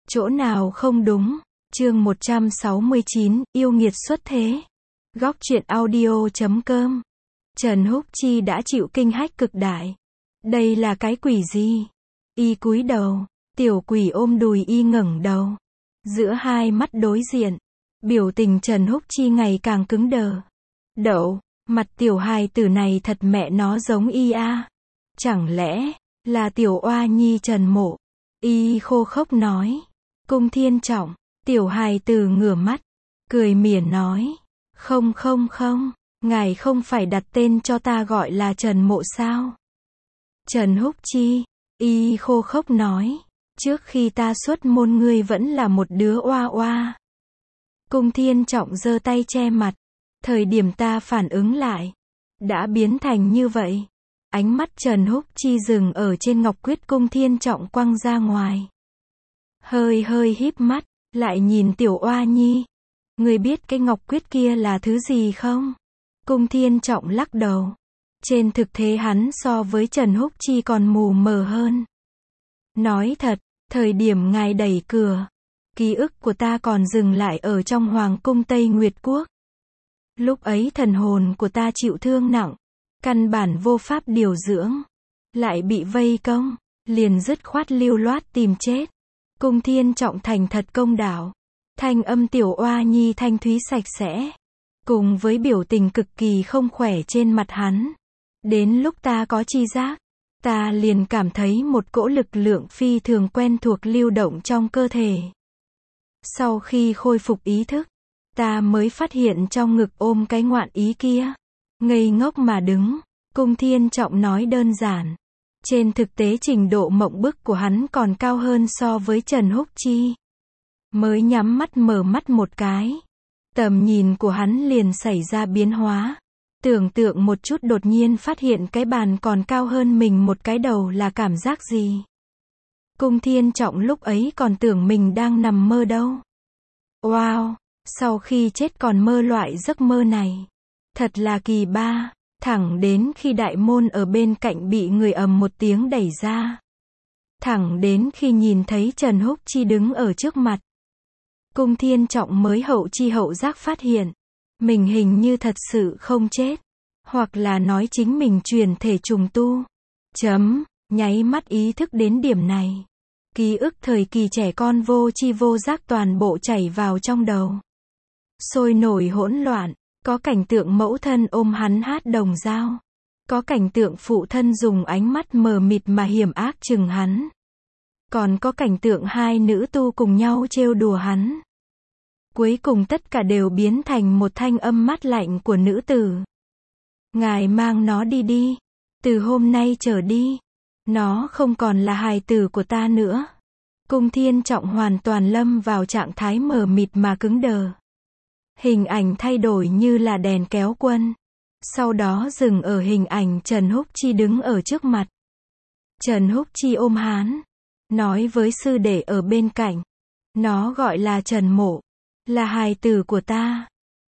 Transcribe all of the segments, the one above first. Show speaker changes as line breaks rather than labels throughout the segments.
Chỗ nào không đúng? Chương 169, yêu nghiệt xuất thế. Góc truyện audio.com. Trần Húc Chi đã chịu kinh hách cực đại. Đây là cái quỷ gì? Y cúi đầu, tiểu quỷ ôm đùi y ngẩng đầu. Giữa hai mắt đối diện, biểu tình Trần Húc Chi ngày càng cứng đờ. Đậu, mặt tiểu hài tử này thật mẹ nó giống y a. Chẳng lẽ là tiểu oa nhi Trần Mộ? Y khô khốc nói. Cung Thiên Trọng, tiểu hài tử ngửa mắt, cười mỉa nói. Không, ngài không phải đặt tên cho ta gọi là Trần Mộ sao? Trần Húc Chi, y khô khốc nói. Trước khi ta xuất môn ngươi vẫn là một đứa oa oa. Cung Thiên Trọng giơ tay che mặt. Thời điểm ta phản ứng lại, đã biến thành như vậy. Ánh mắt Trần Húc Chi dừng ở trên ngọc quyết Cung Thiên Trọng quăng ra ngoài. Hơi híp mắt, lại nhìn tiểu oa nhi. Ngươi biết cái ngọc quyết kia là thứ gì không? Cung Thiên Trọng lắc đầu. Trên thực tế hắn so với Trần Húc Chi còn mù mờ hơn. Nói thật, thời điểm ngài đẩy cửa, ký ức của ta còn dừng lại ở trong Hoàng cung Tây Nguyệt Quốc. Lúc ấy thần hồn của ta chịu thương nặng, căn bản vô pháp điều dưỡng, lại bị vây công, liền dứt khoát lưu loát tìm chết. Cung Thiên Trọng thành thật công đạo, thanh âm tiểu oa nhi thanh thúy sạch sẽ, cùng với biểu tình cực kỳ không khỏe trên mặt hắn. Đến lúc ta có chi giác, ta liền cảm thấy một cỗ lực lượng phi thường quen thuộc lưu động trong cơ thể. Sau khi khôi phục ý thức, ta mới phát hiện trong ngực ôm cái ngoạn ý kia. Ngây ngốc mà đứng, Cung Thiên Trọng nói đơn giản. Trên thực tế trình độ mộng bức của hắn còn cao hơn so với Trần Húc Chi. Mới nhắm mắt mở mắt một cái, tầm nhìn của hắn liền xảy ra biến hóa. Tưởng tượng một chút đột nhiên phát hiện cái bàn còn cao hơn mình một cái đầu là cảm giác gì. Cung Thiên Trọng lúc ấy còn tưởng mình đang nằm mơ đâu. Wow, sau khi chết còn mơ loại giấc mơ này. Thật là kỳ ba, thẳng đến khi đại môn ở bên cạnh bị người ầm một tiếng đẩy ra. Thẳng đến khi nhìn thấy Trần Húc Chi đứng ở trước mặt. Cung Thiên Trọng mới hậu chi hậu giác phát hiện. Mình hình như thật sự không chết. Hoặc là nói chính mình chuyển thể trùng tu. Nháy mắt ý thức đến điểm này. Ký ức thời kỳ trẻ con vô chi vô giác toàn bộ chảy vào trong đầu. Sôi nổi hỗn loạn. Có cảnh tượng mẫu thân ôm hắn hát đồng dao. Có cảnh tượng phụ thân dùng ánh mắt mờ mịt mà hiểm ác chừng hắn. Còn có cảnh tượng hai nữ tu cùng nhau trêu đùa hắn. Cuối cùng tất cả đều biến thành một thanh âm mát lạnh của nữ tử. Ngài mang nó đi đi. Từ hôm nay trở đi, nó không còn là hài tử của ta nữa. Cung Thiên Trọng hoàn toàn lâm vào trạng thái mờ mịt mà cứng đờ. Hình ảnh thay đổi như là đèn kéo quân. Sau đó dừng ở hình ảnh Trần Húc Chi đứng ở trước mặt. Trần Húc Chi ôm hắn, nói với sư đệ ở bên cạnh. Nó gọi là Trần Mộ, là hài tử của ta.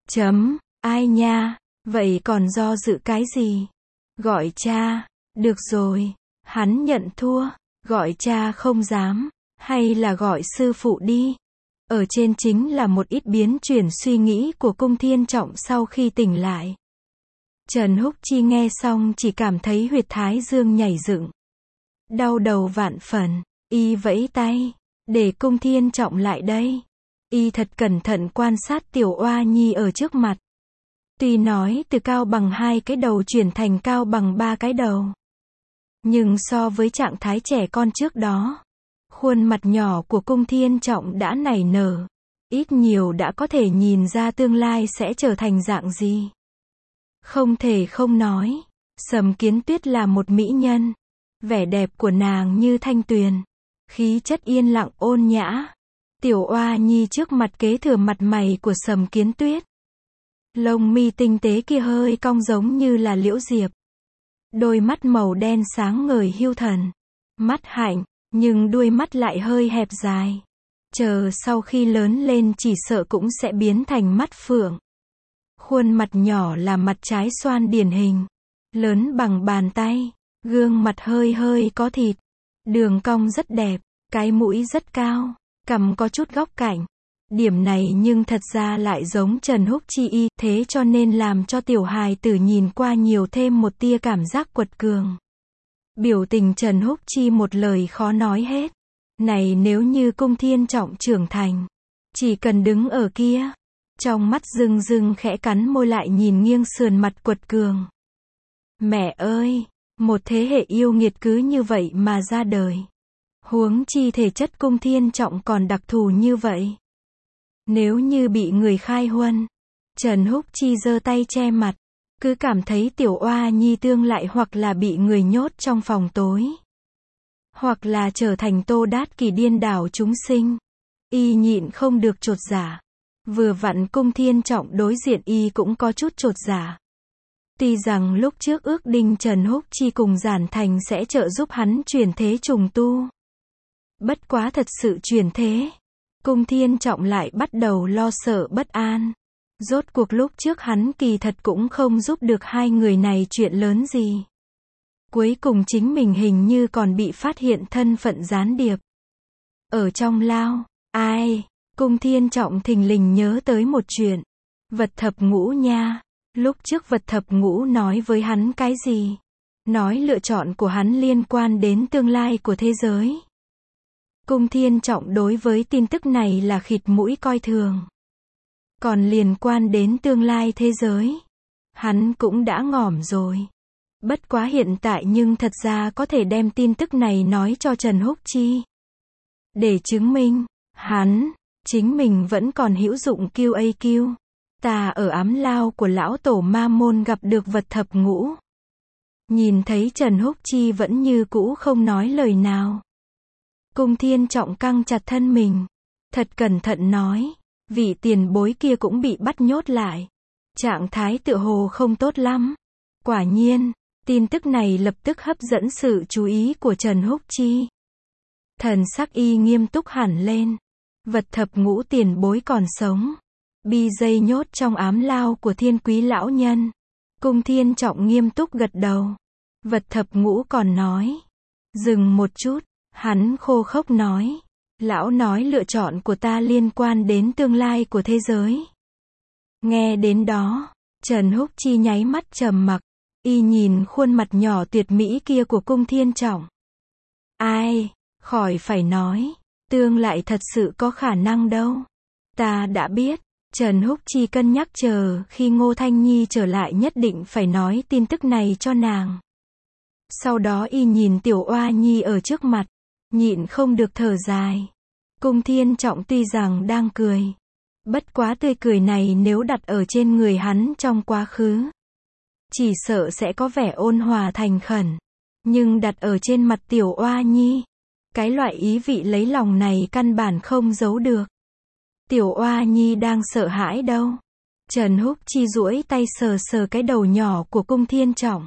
Ai nha, vậy còn do dự cái gì? Gọi cha, được rồi, hắn nhận thua, gọi cha không dám, hay là gọi sư phụ đi. Ở trên chính là một ít biến chuyển suy nghĩ của Cung Thiên Trọng sau khi tỉnh lại. Trần Húc Chi nghe xong chỉ cảm thấy huyệt thái dương nhảy dựng. Đau đầu vạn phần, y vẫy tay, để Cung Thiên Trọng lại đây. Y thật cẩn thận quan sát tiểu oa nhi ở trước mặt. Tuy nói từ cao bằng 2 cái đầu chuyển thành cao bằng 3 cái đầu. Nhưng so với trạng thái trẻ con trước đó, khuôn mặt nhỏ của Cung Thiên Trọng đã nảy nở. Ít nhiều đã có thể nhìn ra tương lai sẽ trở thành dạng gì. Không thể không nói, Sầm Kiến Tuyết là một mỹ nhân. Vẻ đẹp của nàng như thanh tuyền. Khí chất yên lặng ôn nhã. Tiểu oa nhi trước mặt kế thừa mặt mày của Sầm Kiến Tuyết. Lông mi tinh tế kia hơi cong giống như là liễu diệp. Đôi mắt màu đen sáng ngời hiu thần. Mắt hạnh, nhưng đuôi mắt lại hơi hẹp dài. Chờ sau khi lớn lên chỉ sợ cũng sẽ biến thành mắt phượng. Khuôn mặt nhỏ là mặt trái xoan điển hình. Lớn bằng bàn tay. Gương mặt hơi có thịt. Đường cong rất đẹp. Cái mũi rất cao. cằm có chút góc cạnh. Điểm này nhưng thật ra lại giống Trần Húc Chi y, thế cho nên làm cho tiểu hài tử nhìn qua nhiều thêm một tia cảm giác quật cường. Biểu tình Trần Húc Chi một lời khó nói hết. Này nếu như Cung Thiên Trọng trưởng thành, chỉ cần đứng ở kia, trong mắt rưng rưng khẽ cắn môi lại nhìn nghiêng sườn mặt quật cường. Mẹ ơi, một thế hệ yêu nghiệt cứ như vậy mà ra đời. Huống chi thể chất Cung Thiên Trọng còn đặc thù như vậy. Nếu như bị người khai huân, Trần Húc Chi giơ tay che mặt, cứ cảm thấy tiểu oa nhi tương lại hoặc là bị người nhốt trong phòng tối, hoặc là trở thành Tô Đát Kỷ điên đảo chúng sinh. Y nhịn không được chột dạ. Vừa vặn Cung Thiên Trọng đối diện y cũng có chút chột dạ. Tuy rằng lúc trước ước định Trần Húc Chi cùng Giản Thành sẽ trợ giúp hắn chuyển thế trùng tu. Bất quá thật sự chuyển thế, Cung Thiên Trọng lại bắt đầu lo sợ bất an. Rốt cuộc lúc trước hắn kỳ thật cũng không giúp được hai người này chuyện lớn gì. Cuối cùng chính mình hình như còn bị phát hiện thân phận gián điệp. Ở trong lao, ai? Cung Thiên Trọng thình lình nhớ tới một chuyện. Vật thập ngũ nha. Lúc trước vật thập ngũ nói với hắn cái gì? Nói lựa chọn của hắn liên quan đến tương lai của thế giới. Cung Thiên Trọng đối với tin tức này là khịt mũi coi thường. Còn liên quan đến tương lai thế giới, hắn cũng đã ngỏm rồi. Bất quá hiện tại nhưng thật ra có thể đem tin tức này nói cho Trần Húc Chi. Để chứng minh, chính mình vẫn còn hữu dụng QAQ. Ta ở ám lao của lão tổ ma môn gặp được vật thập ngũ. Nhìn thấy Trần Húc Chi vẫn như cũ không nói lời nào. Cung Thiên Trọng căng chặt thân mình. Thật cẩn thận nói. Vị tiền bối kia cũng bị bắt nhốt lại. Trạng thái tựa hồ không tốt lắm. Quả nhiên, tin tức này lập tức hấp dẫn sự chú ý của Trần Húc Chi. Thần sắc y nghiêm túc hẳn lên. Vật thập ngũ tiền bối còn sống. Bi dây nhốt trong ám lao của Thiên Quý lão nhân. Cung Thiên Trọng nghiêm túc gật đầu. Vật thập ngũ còn nói. Dừng một chút, hắn khô khốc nói. Lão nói lựa chọn của ta liên quan đến tương lai của thế giới. Nghe đến đó, Trần Húc Chi nháy mắt trầm mặc. Y nhìn khuôn mặt nhỏ tuyệt mỹ kia của Cung Thiên Trọng. Ai, khỏi phải nói, tương lại thật sự có khả năng đâu. Ta đã biết, Trần Húc Chi cân nhắc chờ khi Ngô Thanh Nhi trở lại nhất định phải nói tin tức này cho nàng. Sau đó y nhìn tiểu oa nhi ở trước mặt, nhịn không được thở dài. Cung Thiên Trọng tuy rằng đang cười, bất quá tươi cười này nếu đặt ở trên người hắn trong quá khứ, chỉ sợ sẽ có vẻ ôn hòa thành khẩn. Nhưng đặt ở trên mặt tiểu oa nhi, cái loại ý vị lấy lòng này căn bản không giấu được. Tiểu oa nhi đang sợ hãi đâu. Trần Húc Chi duỗi tay sờ sờ cái đầu nhỏ của Cung Thiên Trọng.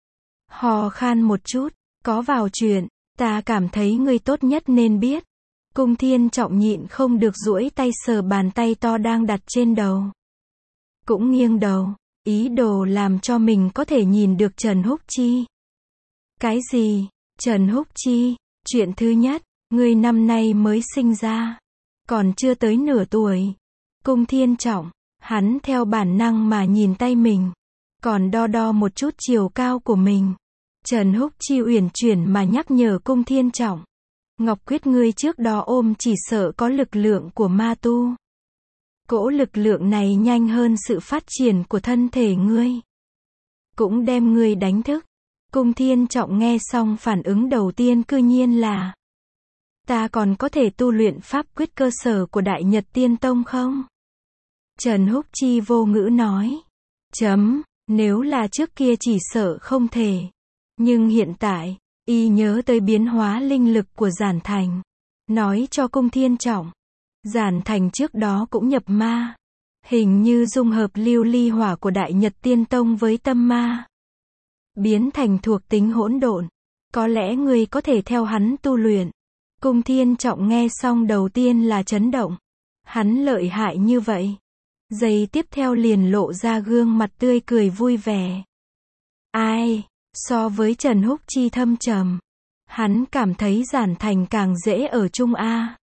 Hò khan một chút, có vào chuyện, ta cảm thấy ngươi tốt nhất nên biết. Cung Thiên Trọng nhịn không được duỗi tay sờ bàn tay to đang đặt trên đầu. Cũng nghiêng đầu, ý đồ làm cho mình có thể nhìn được Trần Húc Chi. Cái gì? Trần Húc Chi, chuyện thứ nhất, ngươi năm nay mới sinh ra, còn chưa tới nửa tuổi. Cung Thiên Trọng, hắn theo bản năng mà nhìn tay mình, còn đo đo một chút chiều cao của mình. Trần Húc Chi uyển chuyển mà nhắc nhở Cung Thiên Trọng. Ngọc Quyết ngươi trước đó ôm chỉ sợ có lực lượng của ma tu. Cỗ lực lượng này nhanh hơn sự phát triển của thân thể ngươi. Cũng đem ngươi đánh thức. Cung Thiên Trọng nghe xong phản ứng đầu tiên cư nhiên là. Ta còn có thể tu luyện pháp quyết cơ sở của Đại Nhật Tiên Tông không? Trần Húc Chi vô ngữ nói. Nếu là trước kia chỉ sợ không thể. Nhưng hiện tại, y nhớ tới biến hóa linh lực của Giản Thành. Nói cho Cung Thiên Trọng. Giản Thành trước đó cũng nhập ma. Hình như dung hợp lưu ly hỏa của Đại Nhật Tiên Tông với tâm ma. Biến thành thuộc tính hỗn độn. Có lẽ ngươi có thể theo hắn tu luyện. Cung Thiên Trọng nghe xong đầu tiên là chấn động. Hắn lợi hại như vậy. Giây tiếp theo liền lộ ra gương mặt tươi cười vui vẻ. Ai? So với Trần Húc Chi thâm trầm, hắn cảm thấy Giản Thành càng dễ ở chung a.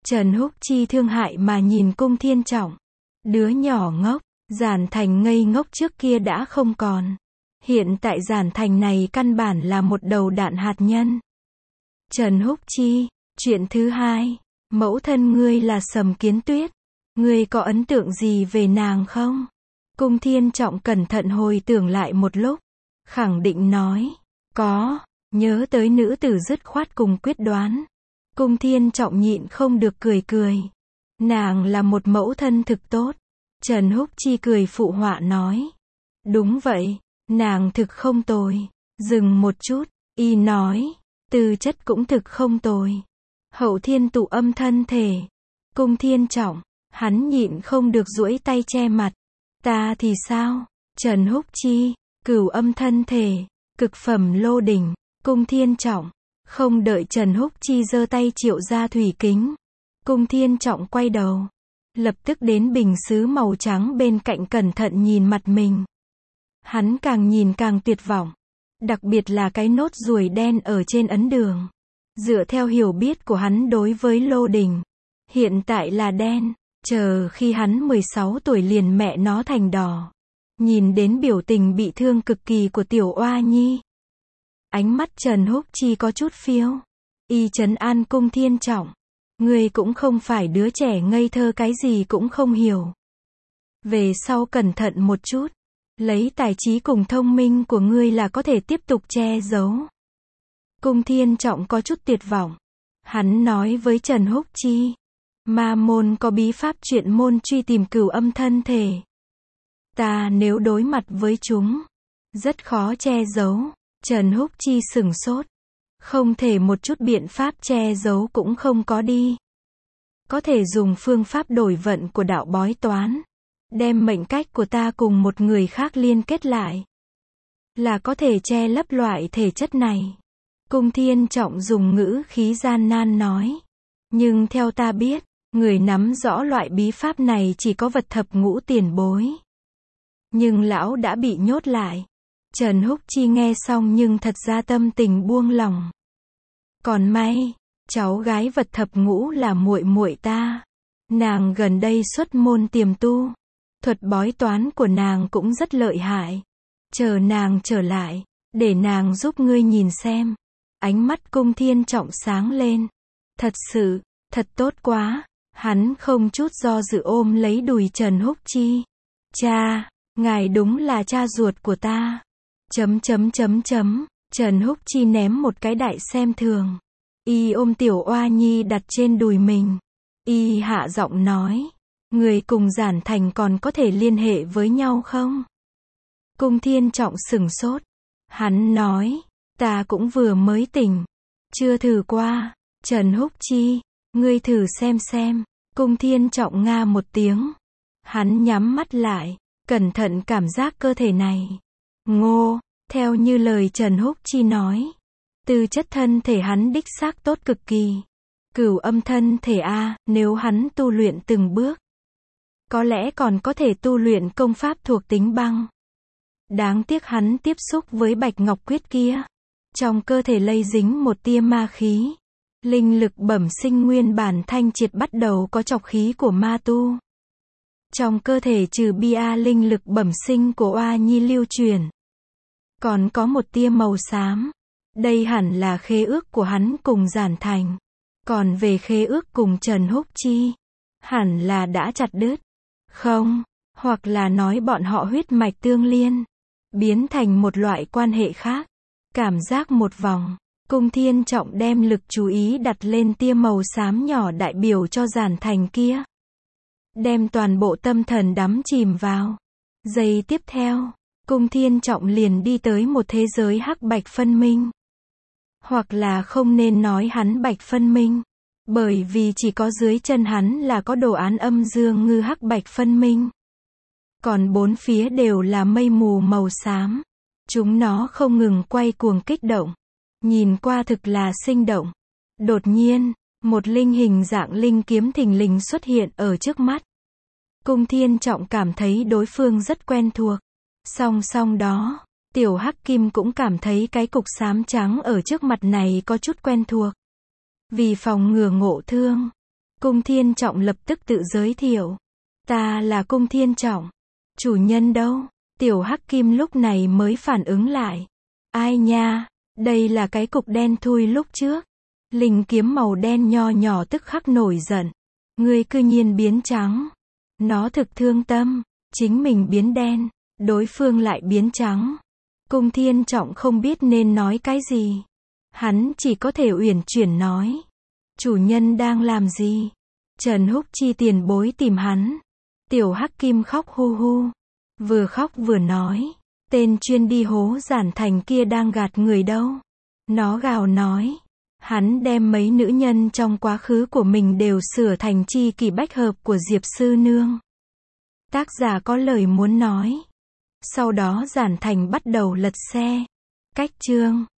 Trần Húc Chi thương hại mà nhìn Cung Thiên Trọng. Đứa nhỏ ngốc, Giản Thành ngây ngốc trước kia đã không còn. Hiện tại Giản Thành này căn bản là một đầu đạn hạt nhân. Trần Húc Chi, chuyện thứ hai, mẫu thân ngươi là Sầm Kiến Tuyết. Ngươi có ấn tượng gì về nàng không? Cung Thiên Trọng cẩn thận hồi tưởng lại một lúc, khẳng định nói, có, nhớ tới nữ tử dứt khoát cùng quyết đoán. Cung Thiên Trọng nhịn không được cười cười. Nàng là một mẫu thân thực tốt. Trần Húc Chi cười phụ họa nói. Đúng vậy, nàng thực không tồi. Dừng một chút, y nói, tư chất cũng thực không tồi. Hậu thiên tụ âm thân thể. Cung Thiên Trọng, hắn nhịn không được duỗi tay che mặt. Ta thì sao? Trần Húc Chi, cửu âm thân thể, cực phẩm lô đỉnh. Cung Thiên Trọng, không đợi Trần Húc Chi giơ tay triệu ra thủy kính. Cung Thiên Trọng quay đầu, lập tức đến bình sứ màu trắng bên cạnh cẩn thận nhìn mặt mình. Hắn càng nhìn càng tuyệt vọng, đặc biệt là cái nốt ruồi đen ở trên ấn đường. Dựa theo hiểu biết của hắn đối với lô đỉnh, hiện tại là đen, chờ khi hắn 16 tuổi liền mẹ nó thành đỏ. Nhìn đến biểu tình bị thương cực kỳ của tiểu oa nhi, ánh mắt Trần Húc Chi có chút phiêu. Y trấn an Cung Thiên Trọng. Ngươi cũng không phải đứa trẻ ngây thơ cái gì cũng không hiểu. Về sau cẩn thận một chút. Lấy tài trí cùng thông minh của ngươi là có thể tiếp tục che giấu. Cung Thiên Trọng có chút tuyệt vọng. Hắn nói với Trần Húc Chi. Ma môn có bí pháp chuyện môn truy tìm cửu âm thân thể. Ta nếu đối mặt với chúng, rất khó che giấu. Trần Húc Chi sửng sốt. Không thể một chút biện pháp che giấu cũng không có đi. Có thể dùng phương pháp đổi vận của đạo bói toán. Đem mệnh cách của ta cùng một người khác liên kết lại. Là có thể che lấp loại thể chất này. Cung Thiên Trọng dùng ngữ khí gian nan nói. Nhưng theo ta biết, người nắm rõ loại bí pháp này chỉ có Vật Thập Ngũ tiền bối. Nhưng lão đã bị nhốt lại. Trần Húc Chi nghe xong nhưng thật ra tâm tình buông lòng. Còn may, cháu gái Vật Thập Ngũ là muội muội ta. Nàng gần đây xuất môn tiềm tu. Thuật bói toán của nàng cũng rất lợi hại. Chờ nàng trở lại, để nàng giúp ngươi nhìn xem. Ánh mắt Cung Thiên Trọng sáng lên. Thật sự, thật tốt quá. Hắn không chút do dự ôm lấy đùi Trần Húc Chi. Cha, ngài đúng là cha ruột của ta. Trần Húc Chi ném một cái đại xem thường. Y ôm tiểu oa nhi đặt trên đùi mình. Y hạ giọng nói. Người cùng Giản Thành còn có thể liên hệ với nhau không? Cung Thiên Trọng sửng sốt. Hắn nói. Ta cũng vừa mới tỉnh. Chưa thử qua. Trần Húc Chi. Ngươi thử xem. Cung Thiên Trọng nga một tiếng. Hắn nhắm mắt lại. Cẩn thận cảm giác cơ thể này. Ngô. Theo như lời Trần Húc Chi nói. Tư chất thân thể hắn đích xác tốt cực kỳ. Cửu âm thân thể A, nếu hắn tu luyện từng bước. Có lẽ còn có thể tu luyện công pháp thuộc tính băng. Đáng tiếc hắn tiếp xúc với Bạch Ngọc Quyết kia. Trong cơ thể lây dính một tia ma khí. Linh lực bẩm sinh nguyên bản thanh triệt bắt đầu có trọc khí của ma tu. Trong cơ thể trừ bia linh lực bẩm sinh của oa nhi lưu truyền. Còn có một tia màu xám. Đây hẳn là khế ước của hắn cùng Giản Thành. Còn về khế ước cùng Trần Húc Chi, hẳn là đã chặt đứt. Không, hoặc là nói bọn họ huyết mạch tương liên, biến thành một loại quan hệ khác. Cảm giác một vòng, Cung Thiên Trọng đem lực chú ý đặt lên tia màu xám nhỏ đại biểu cho Giản Thành kia. Đem toàn bộ tâm thần đắm chìm vào. Giây tiếp theo, Cung Thiên Trọng liền đi tới một thế giới hắc bạch phân minh. Hoặc là không nên nói hắn bạch phân minh. Bởi vì chỉ có dưới chân hắn là có đồ án âm dương ngư hắc bạch phân minh. Còn bốn phía đều là mây mù màu xám. Chúng nó không ngừng quay cuồng kích động. Nhìn qua thực là sinh động. Đột nhiên, một linh hình dạng linh kiếm thình lình xuất hiện ở trước mắt. Cung Thiên Trọng cảm thấy đối phương rất quen thuộc. Song song đó, Tiểu Hắc Kim cũng cảm thấy cái cục xám trắng ở trước mặt này có chút quen thuộc. Vì phòng ngừa ngộ thương, Cung Thiên Trọng lập tức tự giới thiệu. Ta là Cung Thiên Trọng. Chủ nhân đâu? Tiểu Hắc Kim lúc này mới phản ứng lại. Ai nha, đây là cái cục đen thui lúc trước. Linh kiếm màu đen nho nhỏ tức khắc nổi giận. Ngươi cư nhiên biến trắng. Nó thực thương tâm, chính mình biến đen, đối phương lại biến trắng. Cung Thiên Trọng không biết nên nói cái gì. Hắn chỉ có thể uyển chuyển nói. Chủ nhân đang làm gì? Trần Húc Chi tiền bối tìm hắn. Tiểu Hắc Kim khóc hu hu. Vừa khóc vừa nói. Tên chuyên đi hố Giản Thành kia đang gạt người đâu. Nó gào nói. Hắn đem mấy nữ nhân trong quá khứ của mình đều sửa thành chi kỷ bách hợp của Diệp Sư Nương. Tác giả có lời muốn nói. Sau đó Giản Thành bắt đầu lật xe. Cách chương